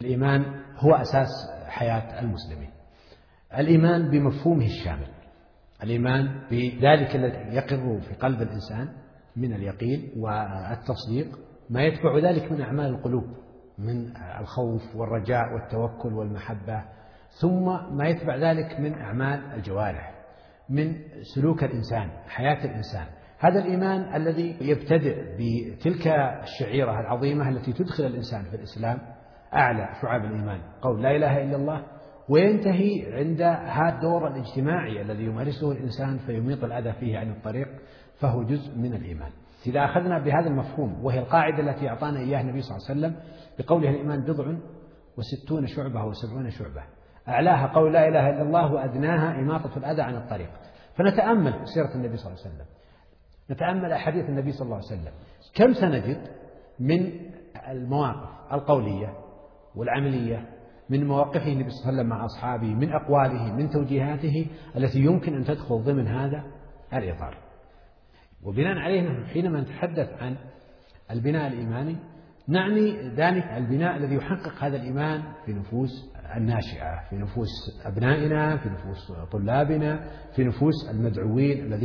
الإيمان هو أساس حياة المسلمين. الإيمان بمفهومه الشامل، الإيمان بذلك الذي يقر في قلب الإنسان من اليقين والتصديق، ما يتبع ذلك من أعمال القلوب من الخوف والرجاء والتوكل والمحبة، ثم ما يتبع ذلك من أعمال الجوارح، من سلوك الإنسان، حياة الإنسان. هذا الإيمان الذي يبتدئ بتلك الشعيرة العظيمة التي تدخل الإنسان في الإسلام، أعلى شعاب الإيمان قول لا إله إلا الله، وينتهي عند هذا الدور الاجتماعي الذي يمارسه الإنسان فيميط الأذى فيه عن الطريق، فهو جزء من الإيمان. إذا أخذنا بهذا المفهوم، وهي القاعدة التي أعطانا إياها النبي صلى الله عليه وسلم بقوله الإيمان 69 شعبة أو 70 شعبة، أعلاها قول لا إله إلا الله، وأدناها إماطة الأذى عن الطريق. فنتأمل سيرة النبي صلى الله عليه وسلم، نتأمل أحاديث النبي صلى الله عليه وسلم، كم سنجد من المواقف القولية والعملية، من مواقفه النبي صلى الله عليه وسلم مع أصحابه، من أقواله، من توجيهاته التي يمكن أن تدخل ضمن هذا الإطار. وبناء عليه حينما نتحدث عن البناء الإيماني نعني ذلك البناء الذي يحقق هذا الإيمان في نفوس الناشئة، في نفوس أبنائنا، في نفوس طلابنا، في نفوس المدعوين الذين